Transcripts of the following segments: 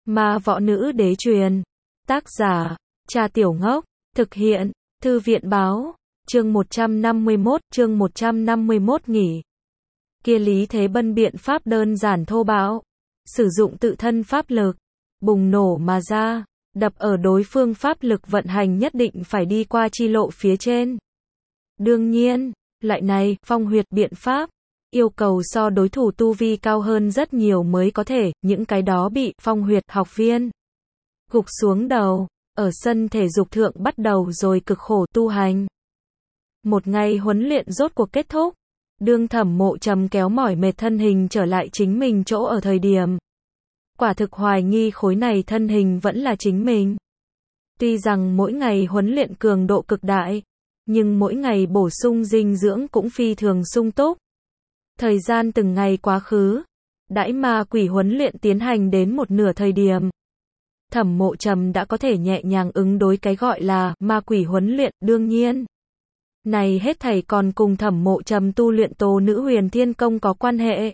Ma võ nữ đế truyền. Tác giả, Cha Tiểu Ngốc. Thực hiện, Thư viện báo. Chương 151 nghỉ. Kia Lý Thế Bân biện pháp đơn giản thô bạo. Sử dụng tự thân pháp lực. Bùng nổ mà ra. Đập ở đối phương pháp lực vận hành nhất định phải đi qua chi lộ phía trên. Đương nhiên, loại này, phong huyệt biện pháp. Yêu cầu so đối thủ tu vi cao hơn rất nhiều mới có thể, những cái đó bị phong huyệt học viên gục xuống đầu, ở sân thể dục thượng bắt đầu rồi cực khổ tu hành. Một ngày huấn luyện rốt cuộc kết thúc, đương Thẩm Mộ Trầm kéo mỏi mệt thân hình trở lại chính mình chỗ ở thời điểm. Quả thực hoài nghi khối này thân hình vẫn là chính mình. Tuy rằng mỗi ngày huấn luyện cường độ cực đại, nhưng mỗi ngày bổ sung dinh dưỡng cũng phi thường sung túc. Thời gian từng ngày quá khứ, đãi ma quỷ huấn luyện tiến hành đến một nửa thời điểm. Thẩm Mộ Trầm đã có thể nhẹ nhàng ứng đối cái gọi là ma quỷ huấn luyện, đương nhiên. Này hết thảy còn cùng Thẩm Mộ Trầm tu luyện Tố Nữ Huyền Thiên Công có quan hệ.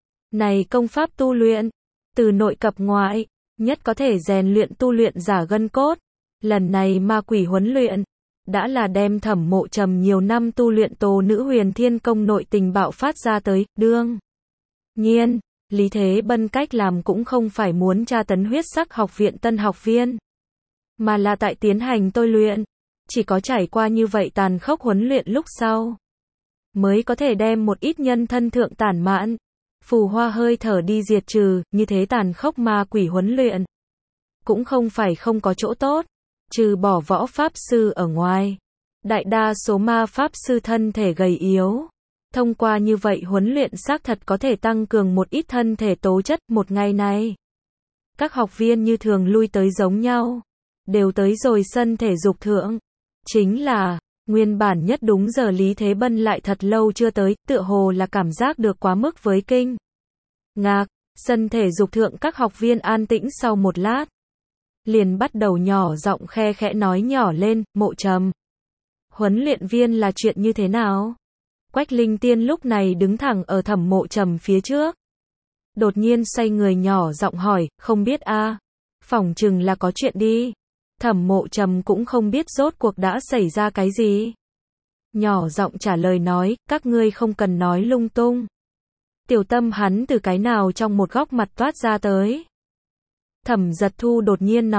Này công pháp tu luyện, từ nội cập ngoại, nhất có thể rèn luyện tu luyện giả gân cốt. Lần này ma quỷ huấn luyện, đã là đem Thẩm Mộ Trầm nhiều năm tu luyện Tố Nữ Huyền Thiên Công nội tình bạo phát ra tới, đương nhiên, Lý Thế Bân cách làm cũng không phải muốn tra tấn huyết sắc học viện tân học viên, mà là tại tiến hành tôi luyện, chỉ có trải qua như vậy tàn khốc huấn luyện lúc sau, mới có thể đem một ít nhân thân thượng tản mạn, phù hoa hơi thở đi diệt trừ, như thế tàn khốc ma quỷ huấn luyện, cũng không phải không có chỗ tốt. Trừ bỏ võ pháp sư ở ngoài, đại đa số ma pháp sư thân thể gầy yếu. Thông qua như vậy huấn luyện xác thật có thể tăng cường một ít thân thể tố chất. Một ngày này, các học viên như thường lui tới giống nhau, đều tới rồi sân thể dục thượng. Chính là, nguyên bản nhất đúng giờ Lý Thế Bân lại thật lâu chưa tới, tựa hồ là cảm giác được quá mức với kinh ngạc. Sân thể dục thượng các học viên an tĩnh sau một lát, liền bắt đầu nhỏ giọng khe khẽ nói nhỏ lên. Mộ Trầm, huấn luyện viên là chuyện như thế nào? Quách Linh Tiên lúc này đứng thẳng ở Thẩm Mộ Trầm phía trước. Đột nhiên xoay người nhỏ giọng hỏi, không biết a, phỏng chừng là có chuyện đi. Thẩm Mộ Trầm cũng không biết rốt cuộc đã xảy ra cái gì. Nhỏ giọng trả lời nói, các ngươi không cần nói lung tung. Tiểu tâm hắn từ cái nào trong một góc mặt toát ra tới. Thẩm Giật Thu đột nhiên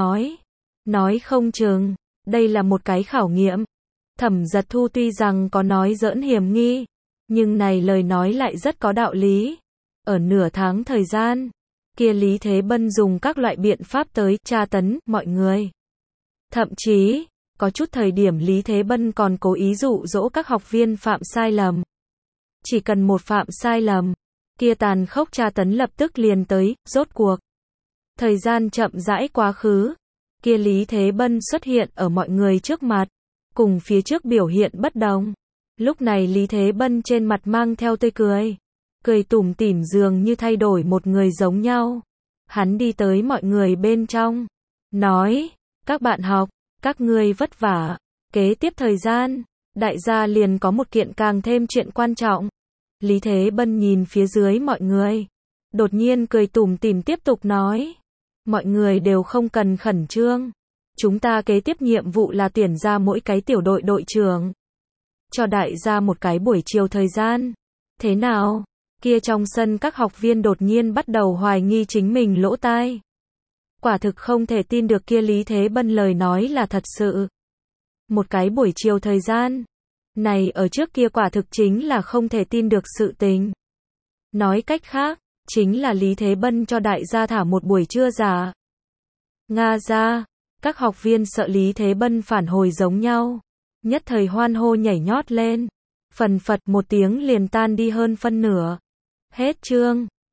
nói không chừng, đây là một cái khảo nghiệm. Thẩm Giật Thu tuy rằng có nói giỡn hiểm nghi, nhưng này lời nói lại rất có đạo lý. Ở nửa tháng thời gian, kia Lý Thế Bân dùng các loại biện pháp tới tra tấn mọi người. Thậm chí, có chút thời điểm Lý Thế Bân còn cố ý dụ dỗ các học viên phạm sai lầm. Chỉ cần một phạm sai lầm, kia tàn khốc tra tấn lập tức liền tới. Rốt cuộc, thời gian chậm rãi quá khứ, kia Lý Thế Bân xuất hiện ở mọi người trước mặt, cùng phía trước biểu hiện bất đồng. Lúc này Lý Thế Bân trên mặt mang theo tươi cười, cười tủm tỉm dường như thay đổi một người giống nhau. Hắn đi tới mọi người bên trong, nói, các bạn học, các ngươi vất vả. Kế tiếp thời gian, đại gia liền có một kiện càng thêm chuyện quan trọng. Lý Thế Bân nhìn phía dưới mọi người, đột nhiên cười tủm tỉm tiếp tục nói, mọi người đều không cần khẩn trương. Chúng ta kế tiếp nhiệm vụ là tuyển ra mỗi cái tiểu đội đội trưởng. Cho đại gia một cái buổi chiều thời gian. Thế nào? Kia trong sân các học viên đột nhiên bắt đầu hoài nghi chính mình lỗ tai. Quả thực không thể tin được kia Lý Thế Bân lời nói là thật sự. Một cái buổi chiều thời gian. Này ở trước kia quả thực chính là không thể tin được sự tình. Nói cách khác, chính là Lý Thế Bân cho đại gia thả một buổi trưa giả. Nga ra. Các học viên sợ Lý Thế Bân phản hồi giống nhau, nhất thời hoan hô nhảy nhót lên. Phần phật một tiếng liền tan đi hơn phân nửa. Hết chương.